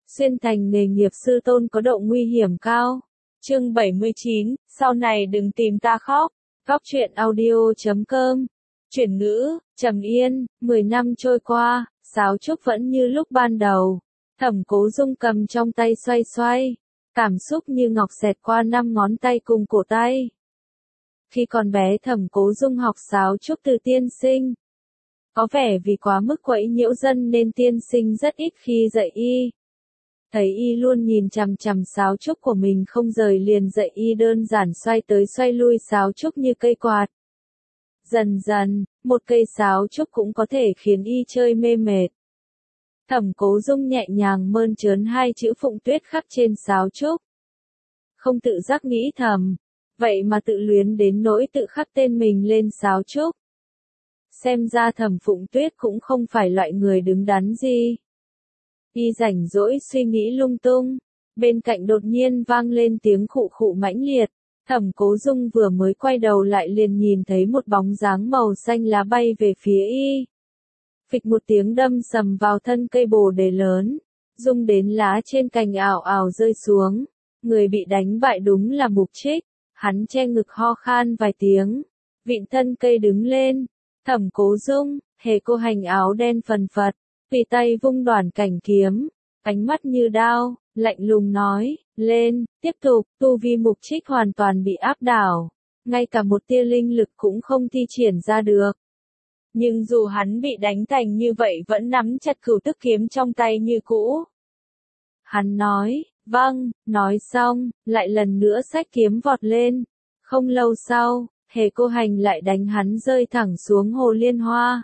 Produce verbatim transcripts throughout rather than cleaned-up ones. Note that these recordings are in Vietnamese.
Xuyên thành nghề nghiệp sư tôn có độ nguy hiểm cao. Chương bảy mươi chín, sau này đừng tìm ta khóc. Góc truyện audio chấm com. Chuyển ngữ, trầm yên, mười năm trôi qua, sáo trúc vẫn như lúc ban đầu. Thẩm Cố Dung cầm trong tay xoay xoay. Cảm xúc như ngọc xẹt qua năm ngón tay cùng cổ tay. Khi còn bé Thẩm Cố Dung học sáo trúc từ tiên sinh. Có vẻ vì quá mức quấy nhiễu dân nên tiên sinh rất ít khi dạy y. Thấy y luôn nhìn chằm chằm sáo trúc của mình không rời liền dạy y đơn giản xoay tới xoay lui sáo trúc như cây quạt. Dần dần, một cây sáo trúc cũng có thể khiến y chơi mê mệt. Thẩm Cố Dung nhẹ nhàng mơn trớn hai chữ Phụng Tuyết khắc trên sáo trúc. Không tự giác nghĩ thầm, vậy mà tự luyến đến nỗi tự khắc tên mình lên sáo trúc. Xem ra Thẩm Phụng Tuyết cũng không phải loại người đứng đắn gì. Y rảnh rỗi suy nghĩ lung tung, bên cạnh đột nhiên vang lên tiếng khụ khụ mãnh liệt. Thẩm Cố Dung vừa mới quay đầu lại liền nhìn thấy một bóng dáng màu xanh lá bay về phía y. Phịch một tiếng đâm sầm vào thân cây bồ đề lớn, rung đến lá trên cành ảo ảo rơi xuống. Người bị đánh bại đúng là Mục Trích, hắn che ngực ho khan vài tiếng, vịn thân cây đứng lên. Thẩm Cố Dung, Hề Cô Hành áo đen phần phật, tùy tay vung đoản cảnh kiếm, ánh mắt như đao, lạnh lùng nói, lên, tiếp tục. Tu vi Mục Trích hoàn toàn bị áp đảo, ngay cả một tia linh lực cũng không thi triển ra được. Nhưng dù hắn bị đánh thành như vậy vẫn nắm chặt cửu tức kiếm trong tay như cũ. Hắn nói, vâng, nói xong, lại lần nữa xách kiếm vọt lên. Không lâu sau, Hề Cô Hành lại đánh hắn rơi thẳng xuống hồ liên hoa.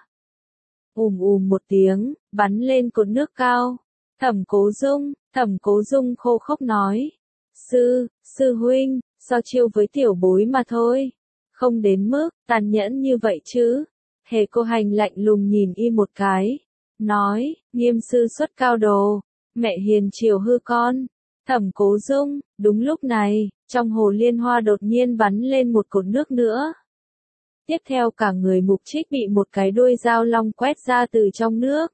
Ùm ùm một tiếng, bắn lên cột nước cao. Thẩm Cố Dung, Thẩm Cố Dung khô khốc nói. Sư, sư huynh, so chiêu với tiểu bối mà thôi. Không đến mức, tàn nhẫn như vậy chứ. Hề Cô Hành lạnh lùng nhìn y một cái. Nói, nghiêm sư xuất cao đồ. Mẹ hiền chiều hư con. Thẩm Cố Dung, đúng lúc này, trong hồ liên hoa đột nhiên bắn lên một cột nước nữa. Tiếp theo cả người Mục Trích bị một cái đuôi dao long quét ra từ trong nước.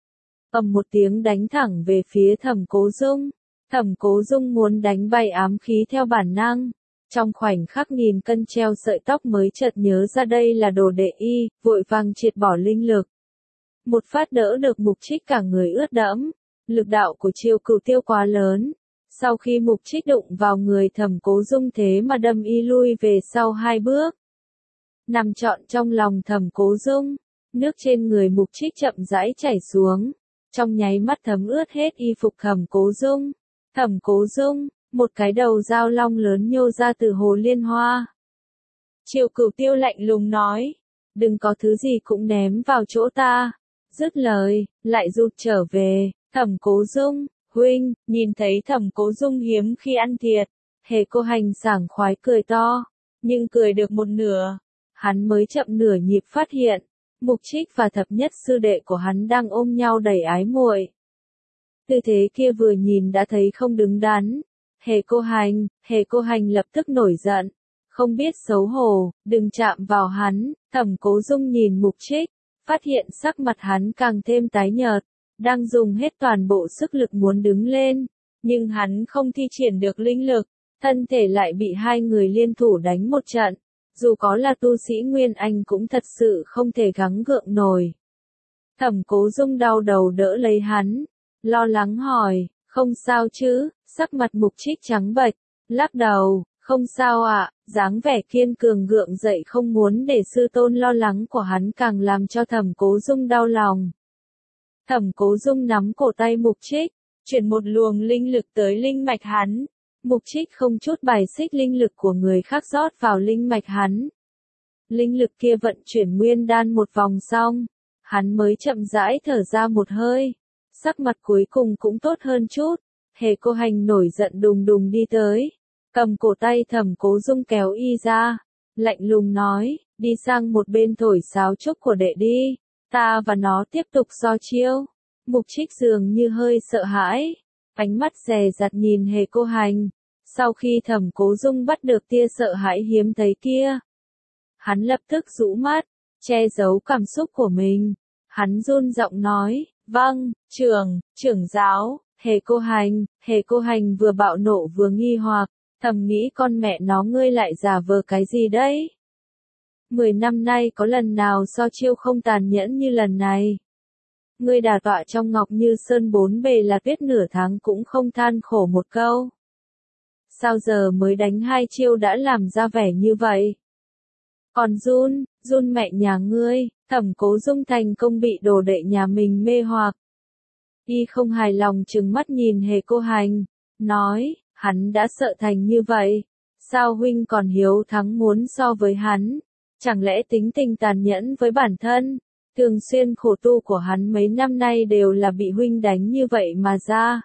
Ầm một tiếng đánh thẳng về phía Thẩm Cố Dung. Thẩm Cố Dung muốn đánh bay ám khí theo bản năng. Trong khoảnh khắc nghìn cân treo sợi tóc mới chợt nhớ ra đây là đồ đệ y, vội vàng triệt bỏ linh lực. Một phát đỡ được Mục Trích cả người ướt đẫm. Lực đạo của chiêu cửu tiêu quá lớn. Sau khi Mục Trích đụng vào người Thẩm Cố Dung thế mà đâm y lui về sau hai bước. Nằm trọn trong lòng Thẩm Cố Dung, nước trên người Mục Trích chậm rãi chảy xuống, trong nháy mắt thấm ướt hết y phục Thẩm Cố Dung. Thẩm Cố Dung, một cái đầu dao long lớn nhô ra từ hồ liên hoa. Triệu Cửu Tiêu lạnh lùng nói, đừng có thứ gì cũng ném vào chỗ ta. Dứt lời, lại rụt trở về. Thẩm Cố Dung, huynh, nhìn thấy Thẩm Cố Dung hiếm khi ăn thiệt. Hề Cô Hành sảng khoái cười to, nhưng cười được một nửa. Hắn mới chậm nửa nhịp phát hiện, Mục Trích và thập nhất sư đệ của hắn đang ôm nhau đầy ái muội. Tư thế kia vừa nhìn đã thấy không đứng đắn. Hề Cô Hành, Hề Cô Hành lập tức nổi giận, không biết xấu hổ, đừng chạm vào hắn. Thẩm Cố Dung nhìn Mục Trích, phát hiện sắc mặt hắn càng thêm tái nhợt, đang dùng hết toàn bộ sức lực muốn đứng lên, nhưng hắn không thi triển được linh lực, thân thể lại bị hai người liên thủ đánh một trận. Dù có là tu sĩ Nguyên Anh cũng thật sự không thể gắng gượng nổi. Thẩm Cố Dung đau đầu đỡ lấy hắn, lo lắng hỏi, không sao chứ? Sắc mặt Mục Trích trắng bệch, lắc đầu, không sao ạ. Dáng vẻ kiên cường gượng dậy không muốn để sư tôn lo lắng của hắn càng làm cho Thẩm Cố Dung đau lòng. Thẩm Cố Dung nắm cổ tay Mục Trích, chuyển một luồng linh lực tới linh mạch hắn. Mục Trích không chút bài xích linh lực của người khác rót vào linh mạch hắn. Linh lực kia vận chuyển nguyên đan một vòng xong, hắn mới chậm rãi thở ra một hơi. Sắc mặt cuối cùng cũng tốt hơn chút. Hề Cô Hành nổi giận đùng đùng đi tới, cầm cổ tay Thẩm Cố Dung kéo y ra, lạnh lùng nói, đi sang một bên thổi sáo trúc của đệ đi, ta và nó tiếp tục so chiêu. Mục Trích dường như hơi sợ hãi, ánh mắt dè dặt nhìn Hề Cô Hành. Sau khi Thẩm Cố Dung bắt được tia sợ hãi hiếm thấy kia, hắn lập tức rũ mắt, che giấu cảm xúc của mình. Hắn run giọng nói, vâng, trưởng, trưởng giáo. Hề Cô Hành, Hề Cô Hành vừa bạo nộ vừa nghi hoặc, thầm nghĩ con mẹ nó ngươi lại giả vờ cái gì đấy? Mười năm nay có lần nào so chiêu không tàn nhẫn như lần này? Ngươi đả tọa trong ngọc như sơn bốn bề là tuyết nửa tháng cũng không than khổ một câu. Sao giờ mới đánh hai chiêu đã làm ra vẻ như vậy? Còn run, run mẹ nhà ngươi, Thẩm Cố Dung thành công bị đồ đệ nhà mình mê hoặc. Y không hài lòng trừng mắt nhìn Hề Cô Hành, nói, hắn đã sợ thành như vậy, sao huynh còn hiếu thắng muốn so với hắn, chẳng lẽ tính tình tàn nhẫn với bản thân, thường xuyên khổ tu của hắn mấy năm nay đều là bị huynh đánh như vậy mà ra.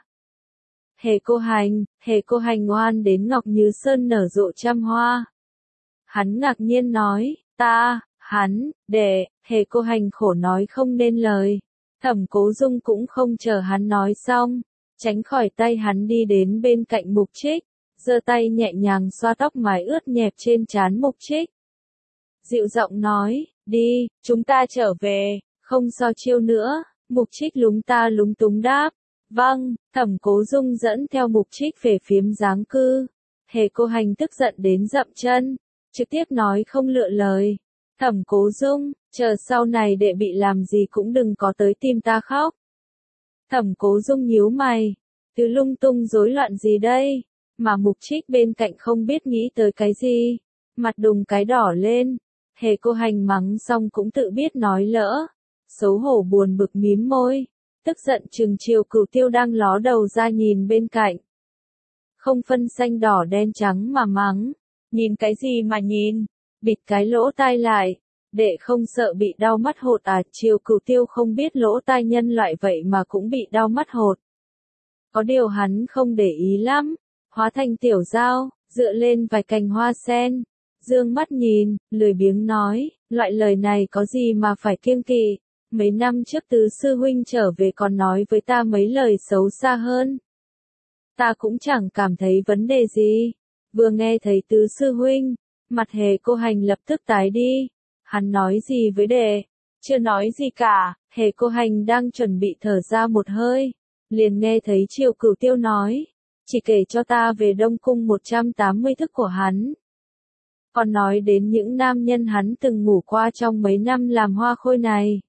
Hề Cô Hành, Hề Cô Hành ngoan đến ngọc như sơn nở rộ trăm hoa. Hắn ngạc nhiên nói, ta, hắn, đệ, Hề Cô Hành khổ nói không nên lời. Thẩm Cố Dung cũng không chờ hắn nói xong, tránh khỏi tay hắn đi đến bên cạnh Mục Trích, giơ tay nhẹ nhàng xoa tóc mái ướt nhẹp trên trán Mục Trích. Dịu giọng nói, đi, chúng ta trở về, không so chiêu nữa. Mục Trích lúng ta lúng túng đáp, vâng. Thẩm Cố Dung dẫn theo Mục Trích về phiếm giáng cư. Hề Cô Hành tức giận đến dậm chân, trực tiếp nói không lựa lời. Thẩm Cố Dung, chờ sau này đệ bị làm gì cũng đừng có tới tìm ta khóc. Thẩm Cố Dung nhíu mày, từ lung tung rối loạn gì đây, mà Mục Trích bên cạnh không biết nghĩ tới cái gì, mặt đùng cái đỏ lên. Hề Cô Hành mắng xong cũng tự biết nói lỡ, xấu hổ buồn bực mím môi, tức giận trừng Triều Cửu Tiêu đang ló đầu ra nhìn bên cạnh. Không phân xanh đỏ đen trắng mà mắng, nhìn cái gì mà nhìn, bịt cái lỗ tai lại, đệ không sợ bị đau mắt hột à? Triều Cửu Tiêu không biết lỗ tai nhân loại vậy mà cũng bị đau mắt hột. Có điều hắn không để ý lắm, hóa thành tiểu dao, dựa lên vài cành hoa sen, dương mắt nhìn, lười biếng nói, loại lời này có gì mà phải kiêng kỵ, mấy năm trước tứ sư huynh trở về còn nói với ta mấy lời xấu xa hơn. Ta cũng chẳng cảm thấy vấn đề gì, vừa nghe thấy tứ sư huynh, mặt Hề Cô Hành lập tức tái đi. Hắn nói gì với đệ? Chưa nói gì cả. Hề Cô Hành đang chuẩn bị thở ra một hơi, liền nghe thấy Triều Cửu Tiêu nói, chỉ kể cho ta về Đông Cung một trăm tám mươi thức của hắn. Còn nói đến những nam nhân hắn từng ngủ qua trong mấy năm làm hoa khôi này.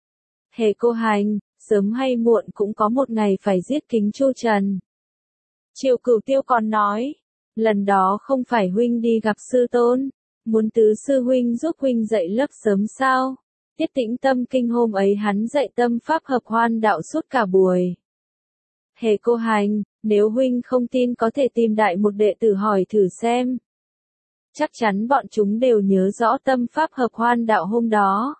Hề Cô Hành, sớm hay muộn cũng có một ngày phải giết Kính Chu Trần. Triều Cửu Tiêu còn nói, lần đó không phải huynh đi gặp sư tôn, muốn tứ sư huynh giúp huynh dạy lớp sớm sao? Tiết Tĩnh Tâm Kinh hôm ấy hắn dạy tâm pháp hợp hoan đạo suốt cả buổi. Hề Cô Hành, nếu huynh không tin có thể tìm đại một đệ tử hỏi thử xem. Chắc chắn bọn chúng đều nhớ rõ tâm pháp hợp hoan đạo hôm đó.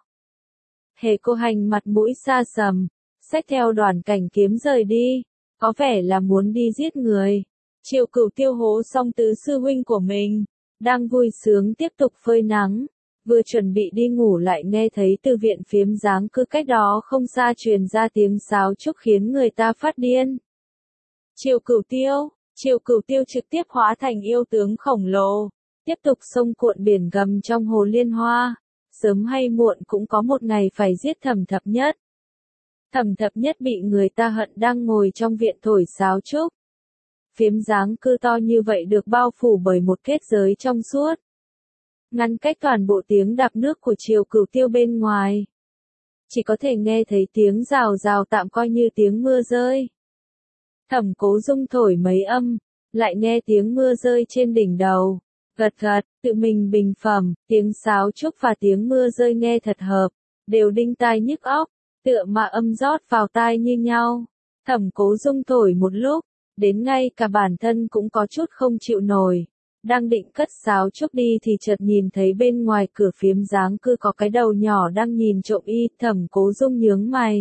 Hề Cô Hành mặt mũi xa sầm, xách theo đoàn cảnh kiếm rời đi, có vẻ là muốn đi giết người. Triều Cửu Tiêu hố xong tứ sư huynh của mình, đang vui sướng tiếp tục phơi nắng, vừa chuẩn bị đi ngủ lại nghe thấy từ viện phiếm giáng cư cách đó không xa truyền ra tiếng sáo trúc khiến người ta phát điên. Triều Cửu Tiêu, Triều Cửu Tiêu trực tiếp hóa thành yêu tướng khổng lồ, tiếp tục xông cuộn biển gầm trong hồ Liên Hoa, sớm hay muộn cũng có một ngày phải giết Thẩm Thập Nhất. Thẩm Thập Nhất bị người ta hận đang ngồi trong viện thổi sáo trúc. Phiếm giáng cư to như vậy được bao phủ bởi một kết giới trong suốt, ngăn cách toàn bộ tiếng đạp nước của Triều Cửu Tiêu bên ngoài. Chỉ có thể nghe thấy tiếng rào rào tạm coi như tiếng mưa rơi. Thẩm Cố Dung thổi mấy âm, lại nghe tiếng mưa rơi trên đỉnh đầu, gật gật, tự mình bình phẩm, tiếng sáo trúc và tiếng mưa rơi nghe thật hợp, đều đinh tai nhức óc, tựa mà âm rót vào tai như nhau. Thẩm Cố Dung thổi một lúc, đến ngay cả bản thân cũng có chút không chịu nổi. Đang định cất sáo trúc đi thì chợt nhìn thấy bên ngoài cửa phiếm giáng cư có cái đầu nhỏ đang nhìn trộm y. Thẩm Cố Dung nhướng mày,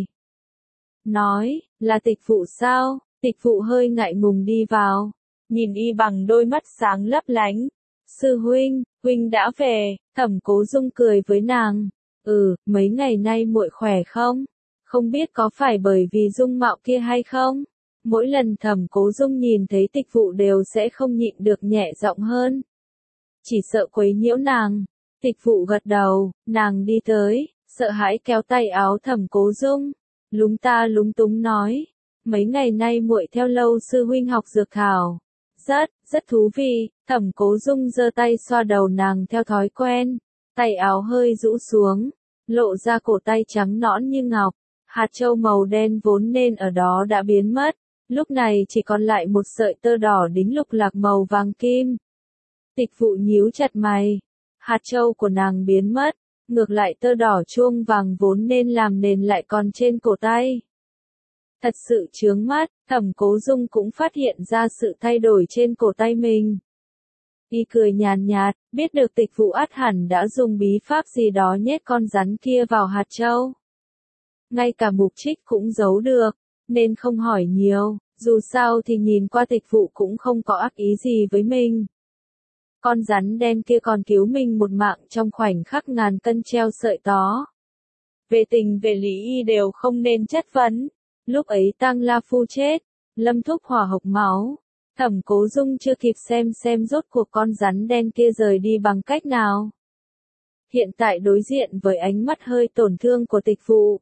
nói, là Tịch Phụ sao? Tịch Phụ hơi ngại ngùng đi vào, nhìn y bằng đôi mắt sáng lấp lánh. Sư huynh, huynh đã về. Thẩm Cố Dung cười với nàng, ừ, mấy ngày nay muội khỏe không? Không biết có phải bởi vì dung mạo kia hay không? Mỗi lần Thẩm Cố Dung nhìn thấy Tịch Phụ đều sẽ không nhịn được nhẹ giọng hơn. Chỉ sợ quấy nhiễu nàng. Tịch Phụ gật đầu, nàng đi tới, sợ hãi kéo tay áo Thẩm Cố Dung, lúng ta lúng túng nói, mấy ngày nay muội theo Lâu sư huynh học dược thảo. Rất, rất thú vị, Thẩm Cố Dung giơ tay xoa đầu nàng theo thói quen, tay áo hơi rũ xuống, lộ ra cổ tay trắng nõn như ngọc, hạt châu màu đen vốn nên ở đó đã biến mất, lúc này chỉ còn lại một sợi tơ đỏ đính lục lạc màu vàng kim. Tịch Vụ nhíu chặt mày, hạt châu của nàng biến mất, ngược lại tơ đỏ chuông vàng vốn nên làm nền lại còn trên cổ tay. Thật sự chướng mắt, Thẩm Cố Dung cũng phát hiện ra sự thay đổi trên cổ tay mình. Y cười nhàn nhạt, biết được Tịch Vụ ắt hẳn đã dùng bí pháp gì đó nhét con rắn kia vào hạt châu. Ngay cả Mục Trích cũng giấu được, nên không hỏi nhiều, dù sao thì nhìn qua Tịch Vụ cũng không có ác ý gì với mình. Con rắn đen kia còn cứu mình một mạng trong khoảnh khắc ngàn cân treo sợi tó. Về tình về lý y đều không nên chất vấn. Lúc ấy Tang La Phu chết, Lâm Thúc hỏa hộc máu, Thẩm Cố Dung chưa kịp xem xem rốt cuộc con rắn đen kia rời đi bằng cách nào. Hiện tại đối diện với ánh mắt hơi tổn thương của Tịch Vụ.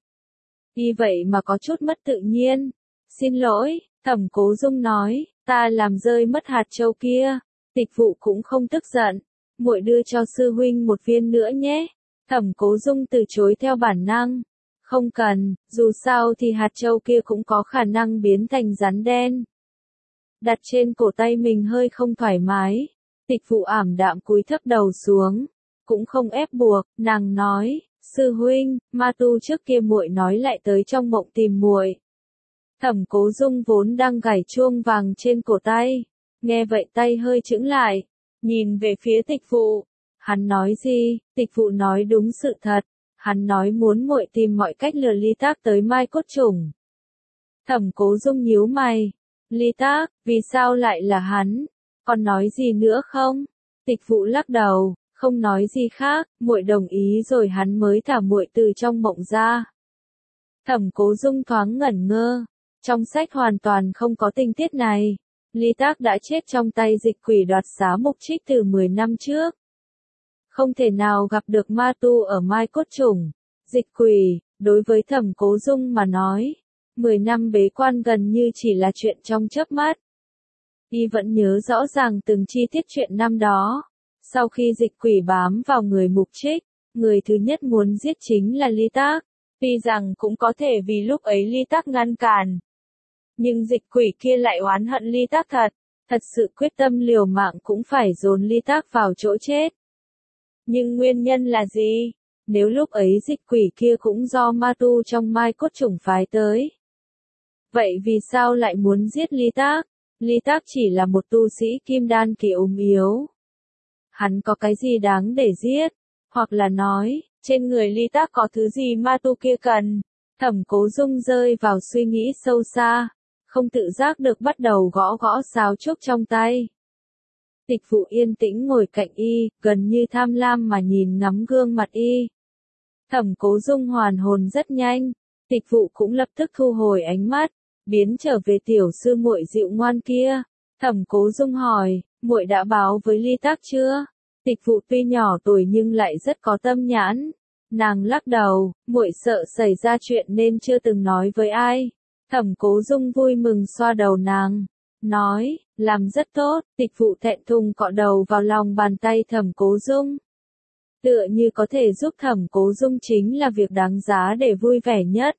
Y vậy mà có chút mất tự nhiên. Xin lỗi, Thẩm Cố Dung nói, ta làm rơi mất hạt châu kia. Tịch Vụ cũng không tức giận, muội đưa cho sư huynh một viên nữa nhé. Thẩm Cố Dung từ chối theo bản năng. Không cần, dù sao thì hạt châu kia cũng có khả năng biến thành rắn đen. Đặt trên cổ tay mình hơi không thoải mái. Tịch Vụ ảm đạm cúi thấp đầu xuống, cũng không ép buộc, nàng nói, sư huynh, ma tu trước kia muội nói lại tới trong mộng tìm muội. Thẩm Cố Dung vốn đang gảy chuông vàng trên cổ tay, nghe vậy tay hơi chững lại, nhìn về phía Tịch Vụ. Hắn nói gì? Tịch Vụ nói đúng sự thật. Hắn nói muốn muội tìm mọi cách lừa Ly Tác tới Mai Cốt Chủng. Thẩm Cố Dung nhíu mày. Ly Tác, vì sao lại là hắn? Còn nói gì nữa không? Tịch Vụ lắc đầu, không nói gì khác, muội đồng ý rồi hắn mới thả muội từ trong mộng ra. Thẩm Cố Dung thoáng ngẩn ngơ, trong sách hoàn toàn không có tình tiết này. Ly Tác đã chết trong tay Dịch Quỷ đoạt xá Mục Trích từ mười năm trước. Không thể nào gặp được ma tu ở Mai Cốt Chủng. Dịch Quỷ, đối với Thẩm Cố Dung mà nói, mười năm bế quan gần như chỉ là chuyện trong chớp mắt. Y vẫn nhớ rõ ràng từng chi tiết chuyện năm đó. Sau khi Dịch Quỷ bám vào người Mục Trích, người thứ nhất muốn giết chính là Ly Tác. Tuy rằng cũng có thể vì lúc ấy Ly Tác ngăn cản. Nhưng Dịch Quỷ kia lại oán hận Ly Tác thật. Thật sự quyết tâm liều mạng cũng phải dồn Ly Tác vào chỗ chết. Nhưng nguyên nhân là gì? Nếu lúc ấy Dịch Quỷ kia cũng do ma tu trong Mai Cốt Chủng phái tới. Vậy vì sao lại muốn giết Ly Tác? Ly Tác chỉ là một tu sĩ kim đan kỳ ốm yếu. Hắn có cái gì đáng để giết? Hoặc là nói, trên người Ly Tác có thứ gì ma tu kia cần? Thẩm Cố Dung rơi vào suy nghĩ sâu xa, không tự giác được bắt đầu gõ gõ sáo trúc trong tay. Tịch Vụ yên tĩnh ngồi cạnh y, gần như tham lam mà nhìn ngắm gương mặt y. Thẩm Cố Dung hoàn hồn rất nhanh, Tịch Vụ cũng lập tức thu hồi ánh mắt, biến trở về tiểu sư muội dịu ngoan kia. Thẩm Cố Dung hỏi, muội đã báo với Ly Tác chưa? Tịch Vụ tuy nhỏ tuổi nhưng lại rất có tâm nhãn. Nàng lắc đầu, muội sợ xảy ra chuyện nên chưa từng nói với ai. Thẩm Cố Dung vui mừng xoa đầu nàng, nói, làm rất tốt. Tịch Vụ thẹn thùng cọ đầu vào lòng bàn tay Thẩm Cố Dung. Tựa như có thể giúp Thẩm Cố Dung chính là việc đáng giá để vui vẻ nhất.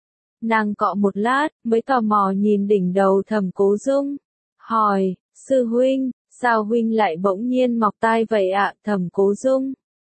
Nàng cọ một lát, mới tò mò nhìn đỉnh đầu Thẩm Cố Dung. Hỏi, sư huynh, sao huynh lại bỗng nhiên mọc tai vậy ạ? Thẩm Cố Dung.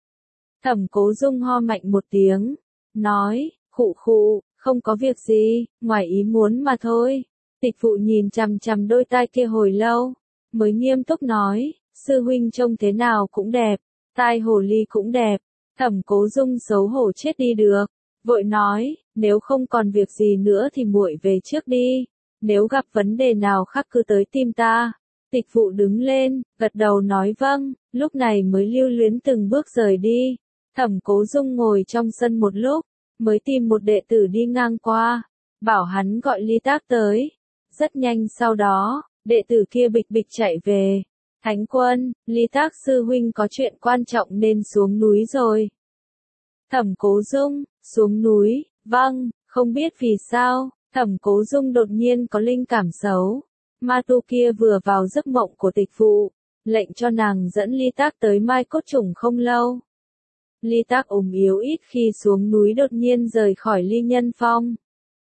Thẩm Cố Dung ho mạnh một tiếng, nói, khụ khụ, không có việc gì, ngoài ý muốn mà thôi. Tịch Vụ nhìn chằm chằm đôi tai kia hồi lâu, mới nghiêm túc nói, sư huynh trông thế nào cũng đẹp, tai hồ ly cũng đẹp. Thẩm Cố Dung xấu hổ chết đi được, vội nói, nếu không còn việc gì nữa thì muội về trước đi, nếu gặp vấn đề nào khác cứ tới tìm ta. Tịch Vụ đứng lên, gật đầu nói vâng, lúc này mới lưu luyến từng bước rời đi. Thẩm Cố Dung ngồi trong sân một lúc, mới tìm một đệ tử đi ngang qua, bảo hắn gọi Ly Tác tới. Rất nhanh sau đó, đệ tử kia bịch bịch chạy về. Thánh Quân, Ly Tác sư huynh có chuyện quan trọng nên xuống núi rồi. Thẩm Cố Dung, xuống núi, vâng, không biết vì sao. Thẩm Cố Dung đột nhiên có linh cảm xấu. Ma tu kia vừa vào giấc mộng của tịch phụ, lệnh cho nàng dẫn Ly Tác tới Mai Cốt Chủng không lâu. Ly Tác ốm yếu ít khi xuống núi đột nhiên rời khỏi Ly Nhân Phong.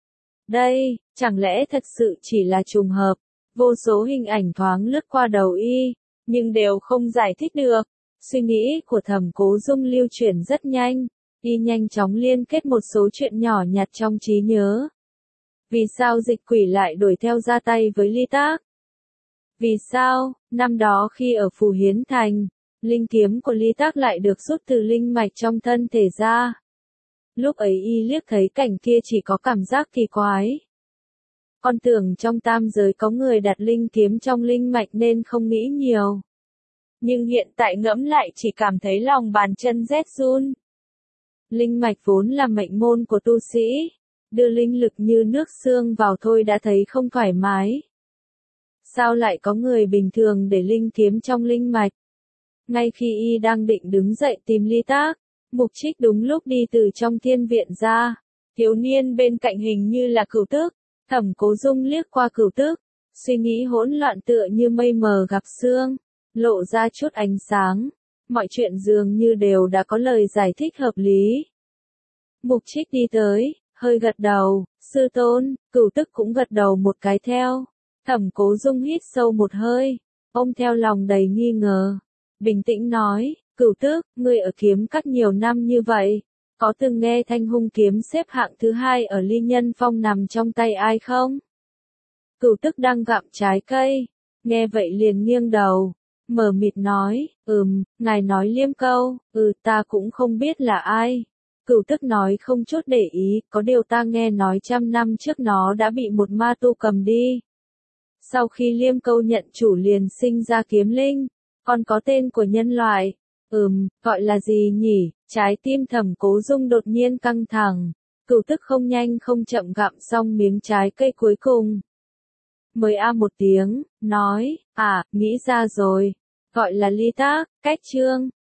Đây, chẳng lẽ thật sự chỉ là trùng hợp? Vô số hình ảnh thoáng lướt qua đầu y, nhưng đều không giải thích được. Suy nghĩ của Thẩm Cố Dung lưu chuyển rất nhanh, y nhanh chóng liên kết một số chuyện nhỏ nhặt trong trí nhớ. Vì sao dịch quỷ lại đuổi theo ra tay với Ly Tác? Vì sao, năm đó khi ở Phù Hiến Thành, linh kiếm của Ly Tác lại được rút từ linh mạch trong thân thể ra? Lúc ấy y liếc thấy cảnh kia chỉ có cảm giác kỳ quái. Con tưởng trong tam giới có người đặt linh kiếm trong linh mạch nên không nghĩ nhiều. Nhưng hiện tại ngẫm lại chỉ cảm thấy lòng bàn chân rét run. Linh mạch vốn là mệnh môn của tu sĩ, đưa linh lực như nước xương vào thôi đã thấy không thoải mái. Sao lại có người bình thường để linh kiếm trong linh mạch? Ngay khi y đang định đứng dậy tìm Ly Tác, Mục Trích đúng lúc đi từ trong thiên viện ra. Thiếu niên bên cạnh hình như là Cửu Tước. Thẩm Cố Dung liếc qua Cửu Tước, suy nghĩ hỗn loạn tựa như mây mờ gặp sương, lộ ra chút ánh sáng. Mọi chuyện dường như đều đã có lời giải thích hợp lý. Mục Trích đi tới, hơi gật đầu, sư tôn. Cửu Tước cũng gật đầu một cái theo. Thẩm Cố Dung hít sâu một hơi, ôm theo lòng đầy nghi ngờ. Bình tĩnh nói, Cửu Tước, ngươi ở kiếm các nhiều năm như vậy, có từng nghe Thanh Hung kiếm xếp hạng thứ hai ở Ly Nhân Phong nằm trong tay ai không? Cửu Tước đang gặm trái cây, nghe vậy liền nghiêng đầu, mờ mịt nói, ừm, ngài nói liêm câu, ừ ta cũng không biết là ai. Cửu Tước nói không chút để ý, có điều ta nghe nói trăm năm trước nó đã bị một ma tu cầm đi. Sau khi liêm câu nhận chủ liền sinh ra kiếm linh, còn có tên của nhân loại. Ừm, gọi là gì nhỉ? Trái tim Thẩm Cố Dung đột nhiên căng thẳng. Cửu Tước không nhanh không chậm gặm xong miếng trái cây cuối cùng. Mới a một tiếng, nói, à, nghĩ ra rồi. Gọi là Ly Tác, cách chương.